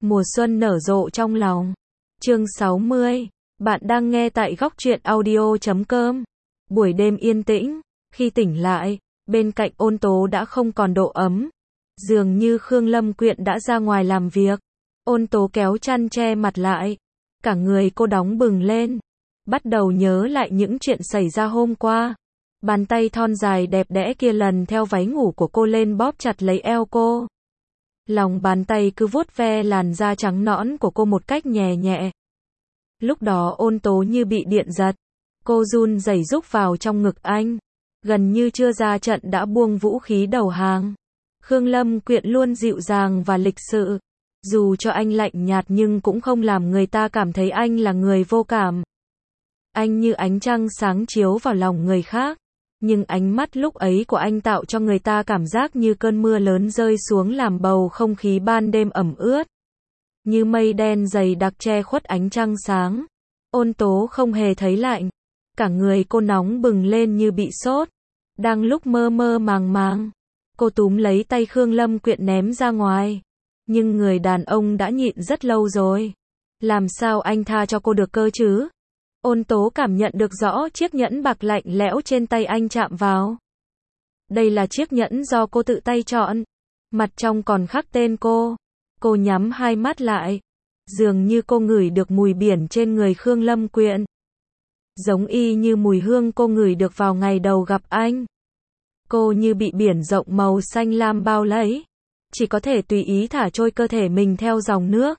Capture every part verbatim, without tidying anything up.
Mùa xuân nở rộ trong lòng. Chương sáu mươi. Bạn đang nghe tại góc truyện audio chấm com. Buổi đêm yên tĩnh, khi tỉnh lại, bên cạnh Ôn Tố đã không còn độ ấm. Dường như Khương Lâm Quyện đã ra ngoài làm việc. Ôn Tố kéo chăn che mặt lại. Cả người cô đóng bừng lên. Bắt đầu nhớ lại những chuyện xảy ra hôm qua. Bàn tay thon dài đẹp đẽ kia lần theo váy ngủ của cô lên bóp chặt lấy eo cô. Lòng bàn tay cứ vuốt ve làn da trắng nõn của cô một cách nhẹ nhẹ. Lúc đó Ôn Tố như bị điện giật. Cô run rẩy rúc vào trong ngực anh. Gần như chưa ra trận đã buông vũ khí đầu hàng. Khương Lâm Quyện luôn dịu dàng và lịch sự. Dù cho anh lạnh nhạt nhưng cũng không làm người ta cảm thấy anh là người vô cảm. Anh như ánh trăng sáng chiếu vào lòng người khác. Nhưng ánh mắt lúc ấy của anh tạo cho người ta cảm giác như cơn mưa lớn rơi xuống làm bầu không khí ban đêm ẩm ướt. Như mây đen dày đặc che khuất ánh trăng sáng. Ôn Tố không hề thấy lạnh. Cả người cô nóng bừng lên như bị sốt. Đang lúc mơ mơ màng màng, cô túm lấy tay Khương Lâm Quyện ném ra ngoài. Nhưng người đàn ông đã nhịn rất lâu rồi. Làm sao anh tha cho cô được cơ chứ? Ôn Tố cảm nhận được rõ chiếc nhẫn bạc lạnh lẽo trên tay anh chạm vào. Đây là chiếc nhẫn do cô tự tay chọn. Mặt trong còn khắc tên cô. Cô nhắm hai mắt lại. Dường như cô ngửi được mùi biển trên người Khương Lâm Quyện. Giống y như mùi hương cô ngửi được vào ngày đầu gặp anh. Cô như bị biển rộng màu xanh lam bao lấy. Chỉ có thể tùy ý thả trôi cơ thể mình theo dòng nước.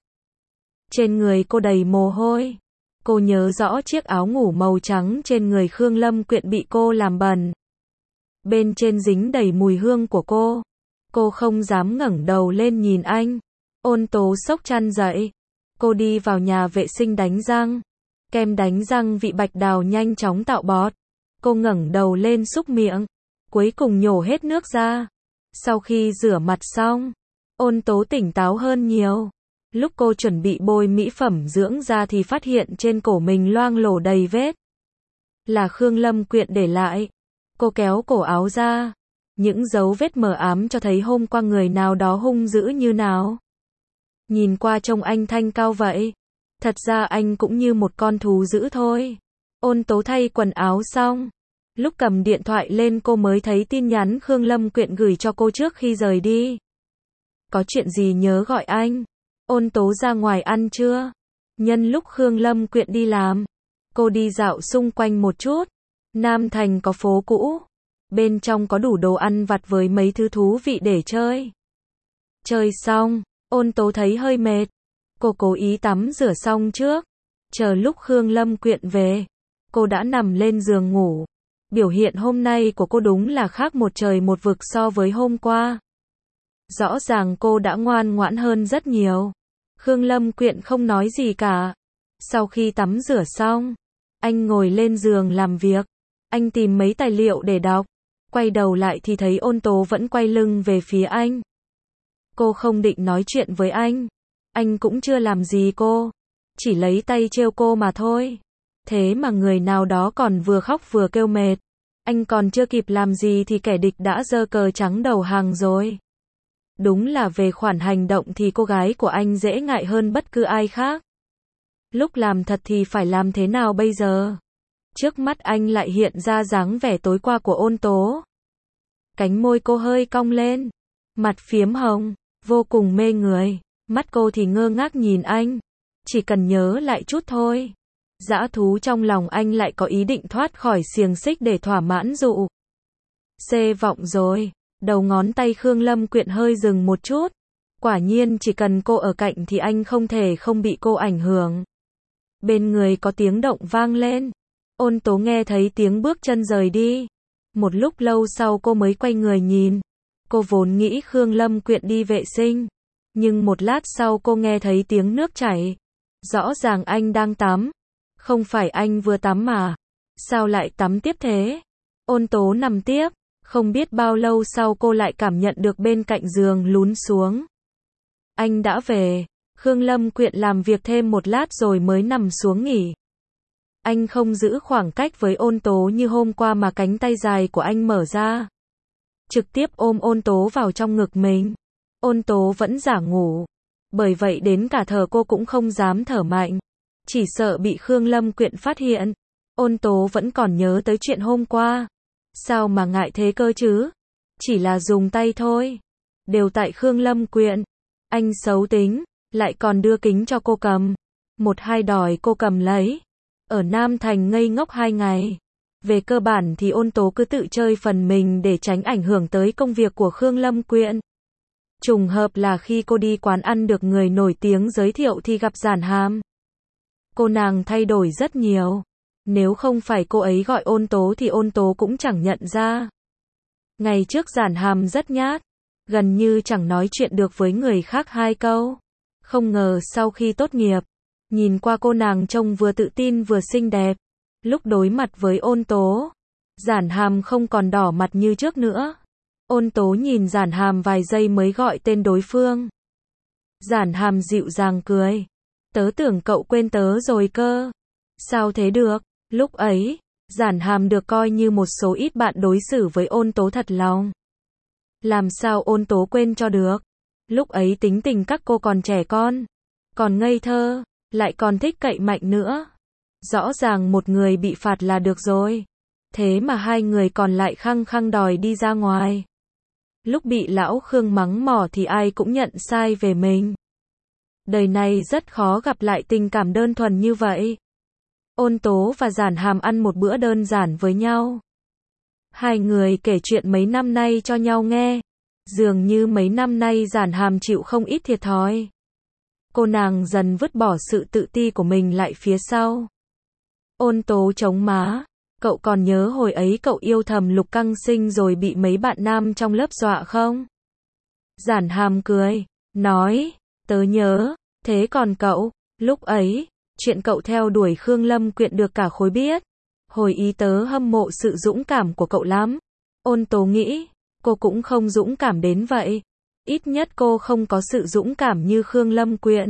Trên người cô đầy mồ hôi. Cô nhớ rõ chiếc áo ngủ màu trắng trên người Khương Lâm Quyện bị cô làm bẩn. Bên trên dính đầy mùi hương của cô. Cô không dám ngẩng đầu lên nhìn anh. Ôn Tố xốc chăn dậy. Cô đi vào nhà vệ sinh đánh răng. Kem đánh răng vị bạch đào nhanh chóng tạo bọt. Cô ngẩng đầu lên súc miệng. Cuối cùng nhổ hết nước ra. Sau khi rửa mặt xong, Ôn Tố tỉnh táo hơn nhiều. Lúc cô chuẩn bị bôi mỹ phẩm dưỡng da thì phát hiện trên cổ mình loang lổ đầy vết. Là Khương Lâm Quyện để lại. Cô kéo cổ áo ra. Những dấu vết mờ ám cho thấy hôm qua người nào đó hung dữ như nào. Nhìn qua trông anh thanh cao vậy. Thật ra anh cũng như một con thú dữ thôi. Ôn Tố thay quần áo xong. Lúc cầm điện thoại lên cô mới thấy tin nhắn Khương Lâm Quyện gửi cho cô trước khi rời đi. Có chuyện gì nhớ gọi anh. Ôn Tố ra ngoài ăn trưa. Nhân lúc Khương Lâm Quyện đi làm, cô đi dạo xung quanh một chút. Nam Thành có phố cũ. Bên trong có đủ đồ ăn vặt với mấy thứ thú vị để chơi. Chơi xong, Ôn Tố thấy hơi mệt. Cô cố ý tắm rửa xong trước. Chờ lúc Khương Lâm Quyện về, cô đã nằm lên giường ngủ. Biểu hiện hôm nay của cô đúng là khác một trời một vực so với hôm qua. Rõ ràng cô đã ngoan ngoãn hơn rất nhiều. Khương Lâm Quyện không nói gì cả. Sau khi tắm rửa xong, anh ngồi lên giường làm việc. Anh tìm mấy tài liệu để đọc. Quay đầu lại thì thấy Ôn Tố vẫn quay lưng về phía anh. Cô không định nói chuyện với anh. Anh cũng chưa làm gì cô. Chỉ lấy tay trêu cô mà thôi. Thế mà người nào đó còn vừa khóc vừa kêu mệt. Anh còn chưa kịp làm gì thì kẻ địch đã giơ cờ trắng đầu hàng rồi. Đúng là về khoản hành động thì cô gái của anh dễ ngại hơn bất cứ ai khác. Lúc làm thật thì phải làm thế nào bây giờ? Trước mắt anh lại hiện ra dáng vẻ tối qua của Ôn Tố. Cánh môi cô hơi cong lên. Mặt phiếm hồng, vô cùng mê người. Mắt cô thì ngơ ngác nhìn anh. Chỉ cần nhớ lại chút thôi. Dã thú trong lòng anh lại có ý định thoát khỏi xiềng xích để thỏa mãn dụ. Xê vọng rồi. Đầu ngón tay Khương Lâm Quyện hơi dừng một chút. Quả nhiên chỉ cần cô ở cạnh thì anh không thể không bị cô ảnh hưởng. Bên người có tiếng động vang lên. Ôn Tố nghe thấy tiếng bước chân rời đi. Một lúc lâu sau cô mới quay người nhìn. Cô vốn nghĩ Khương Lâm Quyện đi vệ sinh. Nhưng một lát sau cô nghe thấy tiếng nước chảy. Rõ ràng anh đang tắm. Không phải anh vừa tắm mà. Sao lại tắm tiếp thế? Ôn Tố nằm tiếp. Không biết bao lâu sau cô lại cảm nhận được bên cạnh giường lún xuống. Anh đã về. Khương Lâm Quyện làm việc thêm một lát rồi mới nằm xuống nghỉ. Anh không giữ khoảng cách với Ôn Tố như hôm qua mà cánh tay dài của anh mở ra. Trực tiếp ôm Ôn Tố vào trong ngực mình. Ôn Tố vẫn giả ngủ. Bởi vậy đến cả thở cô cũng không dám thở mạnh. Chỉ sợ bị Khương Lâm Quyện phát hiện. Ôn tố vẫn còn nhớ tới chuyện hôm qua. Sao mà ngại thế cơ chứ? Chỉ là dùng tay thôi. Đều tại Khương Lâm Quyện. Anh xấu tính, lại còn đưa kính cho cô cầm. Một hai đòi cô cầm lấy. Ở Nam Thành ngây ngốc hai ngày. Về cơ bản thì ôn tố cứ tự chơi phần mình để tránh ảnh hưởng tới công việc của Khương Lâm Quyện. Trùng hợp là khi cô đi quán ăn được người nổi tiếng giới thiệu thì gặp Giản Hàm. Cô nàng thay đổi rất nhiều. Nếu không phải cô ấy gọi ôn tố thì ôn tố cũng chẳng nhận ra. Ngày trước Giản Hàm rất nhát. Gần như chẳng nói chuyện được với người khác hai câu. Không ngờ sau khi tốt nghiệp, nhìn qua cô nàng trông vừa tự tin vừa xinh đẹp. Lúc đối mặt với ôn tố, Giản Hàm không còn đỏ mặt như trước nữa. Ôn tố nhìn Giản Hàm vài giây mới gọi tên đối phương. Giản Hàm dịu dàng cười. Tớ tưởng cậu quên tớ rồi cơ. Sao thế được? Lúc ấy, Giản Hàm được coi như một số ít bạn đối xử với ôn tố thật lòng. Làm sao ôn tố quên cho được? Lúc ấy tính tình các cô còn trẻ con, còn ngây thơ, lại còn thích cậy mạnh nữa. Rõ ràng một người bị phạt là được rồi. Thế mà hai người còn lại khăng khăng đòi đi ra ngoài. Lúc bị lão Khương mắng mỏ thì ai cũng nhận sai về mình. Đời này rất khó gặp lại tình cảm đơn thuần như vậy. Ôn tố và Giản Hàm ăn một bữa đơn giản với nhau. Hai người kể chuyện mấy năm nay cho nhau nghe. Dường như mấy năm nay Giản Hàm chịu không ít thiệt thòi. Cô nàng dần vứt bỏ sự tự ti của mình lại phía sau. Ôn tố chống má. Cậu còn nhớ hồi ấy cậu yêu thầm Lục Căng Sinh rồi bị mấy bạn nam trong lớp dọa không? Giản Hàm cười, nói, tớ nhớ, thế còn cậu, lúc ấy, chuyện cậu theo đuổi Khương Lâm Quyện được cả khối biết. Hồi ý tớ hâm mộ sự dũng cảm của cậu lắm. Ôn tố nghĩ, cô cũng không dũng cảm đến vậy. Ít nhất cô không có sự dũng cảm như Khương Lâm Quyện.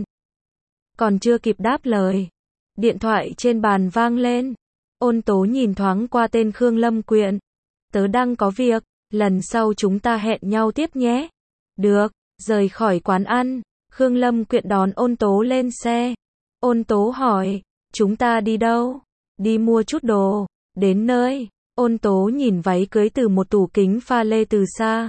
Còn chưa kịp đáp lời, điện thoại trên bàn vang lên. Ôn tố nhìn thoáng qua tên Khương Lâm Quyện. Tớ đang có việc, lần sau chúng ta hẹn nhau tiếp nhé. Được, rời khỏi quán ăn, Khương Lâm Quyện đón ôn tố lên xe. Ôn tố hỏi, chúng ta đi đâu? Đi mua chút đồ. Đến nơi, ôn tố nhìn váy cưới từ một tủ kính pha lê từ xa.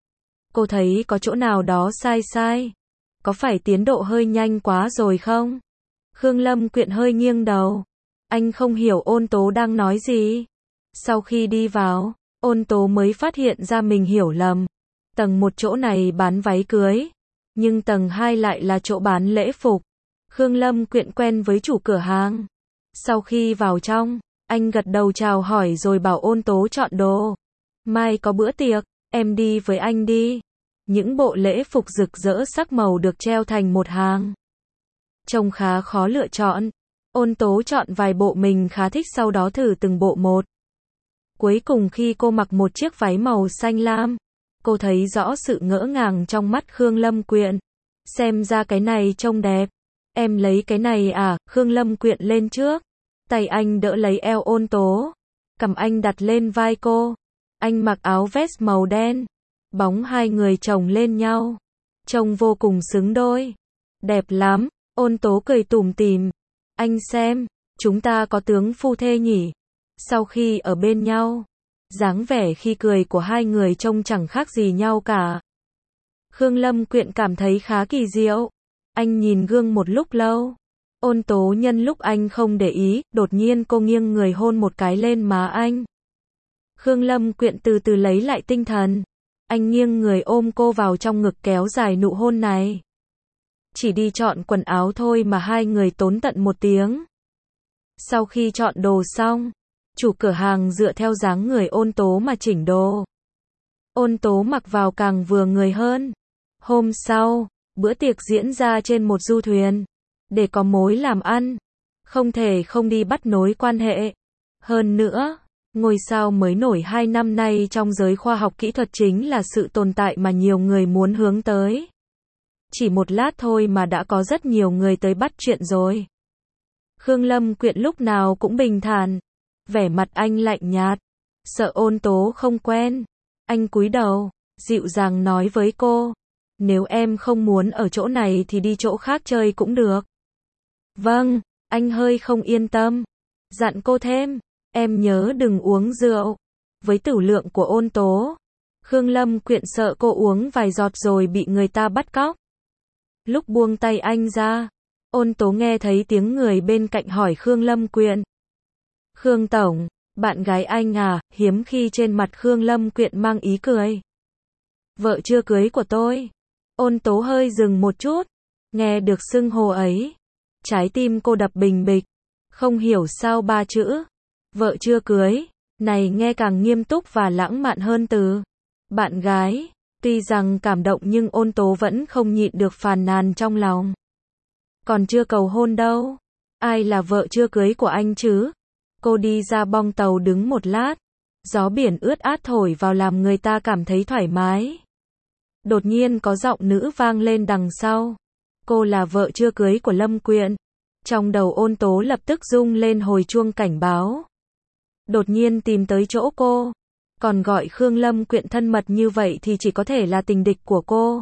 Cô thấy có chỗ nào đó sai sai. Có phải tiến độ hơi nhanh quá rồi không? Khương Lâm Quyện hơi nghiêng đầu. Anh không hiểu ôn tố đang nói gì. Sau khi đi vào, ôn tố mới phát hiện ra mình hiểu lầm. Tầng một chỗ này bán váy cưới, nhưng tầng hai lại là chỗ bán lễ phục. Khương Lâm Quyện quen với chủ cửa hàng. Sau khi vào trong, anh gật đầu chào hỏi rồi bảo ôn tố chọn đồ. Mai có bữa tiệc, em đi với anh đi. Những bộ lễ phục rực rỡ sắc màu được treo thành một hàng. Trông khá khó lựa chọn. Ôn tố chọn vài bộ mình khá thích sau đó thử từng bộ một. Cuối cùng khi cô mặc một chiếc váy màu xanh lam, cô thấy rõ sự ngỡ ngàng trong mắt Khương Lâm Quyện. Xem ra cái này trông đẹp. Em lấy cái này à? Khương Lâm Quyện lên trước. Tay anh đỡ lấy eo ôn tố. Cầm anh đặt lên vai cô. Anh mặc áo vest màu đen. Bóng hai người chồng lên nhau. Trông vô cùng xứng đôi. Đẹp lắm. Ôn tố cười tủm tỉm. Anh xem, chúng ta có tướng phu thê nhỉ? Sau khi ở bên nhau, dáng vẻ khi cười của hai người trông chẳng khác gì nhau cả. Khương Lâm Quyện cảm thấy khá kỳ diệu. Anh nhìn gương một lúc lâu. Ôn tố nhân lúc anh không để ý, đột nhiên cô nghiêng người hôn một cái lên má anh. Khương Lâm Quyện từ từ lấy lại tinh thần. Anh nghiêng người ôm cô vào trong ngực kéo dài nụ hôn này. Chỉ đi chọn quần áo thôi mà hai người tốn tận một tiếng. Sau khi chọn đồ xong, chủ cửa hàng dựa theo dáng người ôn tố mà chỉnh đồ. Ôn tố mặc vào càng vừa người hơn. Hôm sau, bữa tiệc diễn ra trên một du thuyền. Để có mối làm ăn, không thể không đi bắt nối quan hệ. Hơn nữa, ngôi sao mới nổi hai năm nay trong giới khoa học kỹ thuật chính là sự tồn tại mà nhiều người muốn hướng tới. Chỉ một lát thôi mà đã có rất nhiều người tới bắt chuyện rồi. Khương Lâm Quyện lúc nào cũng bình thản. Vẻ mặt anh lạnh nhạt. Sợ ôn tố không quen. Anh cúi đầu, dịu dàng nói với cô. Nếu em không muốn ở chỗ này thì đi chỗ khác chơi cũng được. Vâng, anh hơi không yên tâm. Dặn cô thêm, em nhớ đừng uống rượu. Với tửu lượng của Ôn Tố, Khương Lâm Quyện sợ cô uống vài giọt rồi bị người ta bắt cóc. Lúc buông tay anh ra, Ôn Tố nghe thấy tiếng người bên cạnh hỏi Khương Lâm Quyện. Khương Tổng, bạn gái anh à? Hiếm khi trên mặt Khương Lâm Quyện mang ý cười. Vợ chưa cưới của tôi. Ôn Tố hơi dừng một chút, nghe được xưng hô ấy. Trái tim cô đập bình bịch, không hiểu sao ba chữ vợ chưa cưới này nghe càng nghiêm túc và lãng mạn hơn từ bạn gái. Tuy rằng cảm động nhưng Ôn Tố vẫn không nhịn được phàn nàn trong lòng. Còn chưa cầu hôn đâu. Ai là vợ chưa cưới của anh chứ? Cô đi ra bong tàu đứng một lát. Gió biển ướt át thổi vào làm người ta cảm thấy thoải mái. Đột nhiên có giọng nữ vang lên đằng sau. Cô là vợ chưa cưới của Lâm Quyện. Trong đầu Ôn Tố lập tức rung lên hồi chuông cảnh báo. Đột nhiên tìm tới chỗ cô. Còn gọi Khương Lâm Quyện thân mật như vậy thì chỉ có thể là tình địch của cô.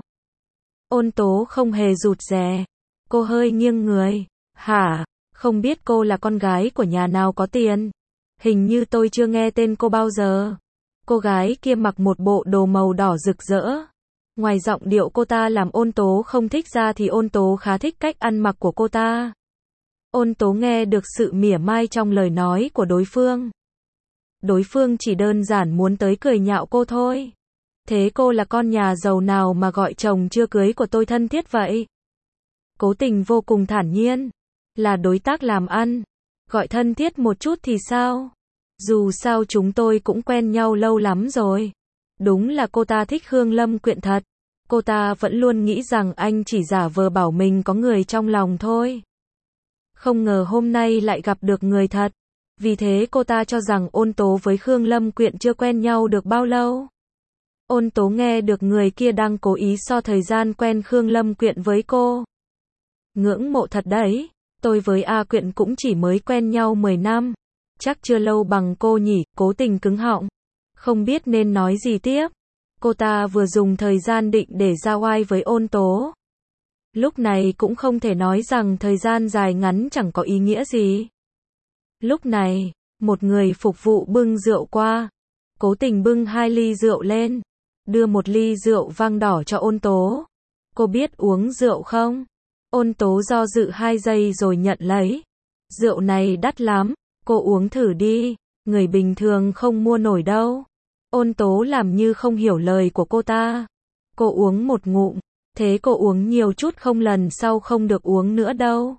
Ôn Tố không hề rụt rè. Cô hơi nghiêng người. Hả? Không biết cô là con gái của nhà nào có tiền? Hình như tôi chưa nghe tên cô bao giờ. Cô gái kia mặc một bộ đồ màu đỏ rực rỡ. Ngoài giọng điệu cô ta làm Ôn Tố không thích ra thì Ôn Tố khá thích cách ăn mặc của cô ta. Ôn Tố nghe được sự mỉa mai trong lời nói của đối phương. Đối phương chỉ đơn giản muốn tới cười nhạo cô thôi. Thế cô là con nhà giàu nào mà gọi chồng chưa cưới của tôi thân thiết vậy? Cố Tình vô cùng thản nhiên. Là đối tác làm ăn. Gọi thân thiết một chút thì sao? Dù sao chúng tôi cũng quen nhau lâu lắm rồi. Đúng là cô ta thích Khương Lâm Quyện thật. Cô ta vẫn luôn nghĩ rằng anh chỉ giả vờ bảo mình có người trong lòng thôi. Không ngờ hôm nay lại gặp được người thật. Vì thế cô ta cho rằng Ôn Tố với Khương Lâm Quyện chưa quen nhau được bao lâu. Ôn Tố nghe được người kia đang cố ý so thời gian quen Khương Lâm Quyện với cô. Ngưỡng mộ thật đấy. Tôi với A Quyện cũng chỉ mới quen nhau mười năm. Chắc chưa lâu bằng cô nhỉ. Cố Tình cứng họng. Không biết nên nói gì tiếp. Cô ta vừa dùng thời gian định để ra oai với Ôn Tố. Lúc này cũng không thể nói rằng thời gian dài ngắn chẳng có ý nghĩa gì. Lúc này, một người phục vụ bưng rượu qua. Cố Tình bưng hai ly rượu lên. Đưa một ly rượu vang đỏ cho Ôn Tố. Cô biết uống rượu không? Ôn Tố do dự hai giây rồi nhận lấy. Rượu này đắt lắm. Cô uống thử đi. Người bình thường không mua nổi đâu. Ôn Tố làm như không hiểu lời của cô ta. Cô uống một ngụm. Thế cô uống nhiều chút không, lần sau không được uống nữa đâu.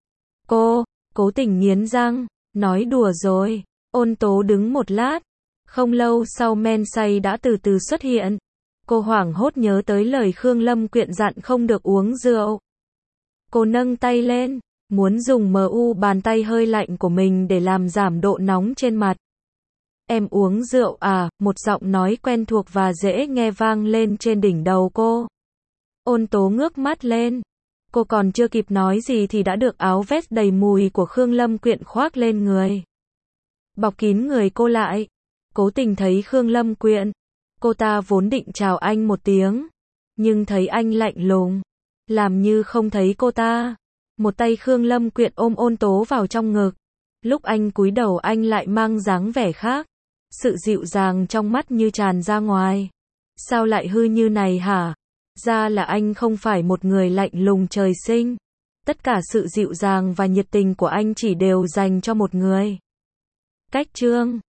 Cô, Cố Tình nghiến răng. Nói đùa rồi. Ôn Tố đứng một lát. Không lâu sau men say đã từ từ xuất hiện. Cô hoảng hốt nhớ tới lời Khương Lâm Quyện dặn không được uống rượu. Cô nâng tay lên. Muốn dùng mu bàn tay hơi lạnh của mình để làm giảm độ nóng trên mặt. Em uống rượu à? Một giọng nói quen thuộc và dễ nghe vang lên trên đỉnh đầu cô. Ôn Tố ngước mắt lên. Cô còn chưa kịp nói gì thì đã được áo vest đầy mùi của Khương Lâm Quyện khoác lên người. Bọc kín người cô lại. Cố Tình thấy Khương Lâm Quyện. Cô ta vốn định chào anh một tiếng. Nhưng thấy anh lạnh lùng. Làm như không thấy cô ta. Một tay Khương Lâm Quyện ôm Ôn Tố vào trong ngực. Lúc anh cúi đầu anh lại mang dáng vẻ khác. Sự dịu dàng trong mắt như tràn ra ngoài. Sao lại hư như này hả? Ra là anh không phải một người lạnh lùng trời sinh. Tất cả sự dịu dàng và nhiệt tình của anh chỉ đều dành cho một người. Cách chương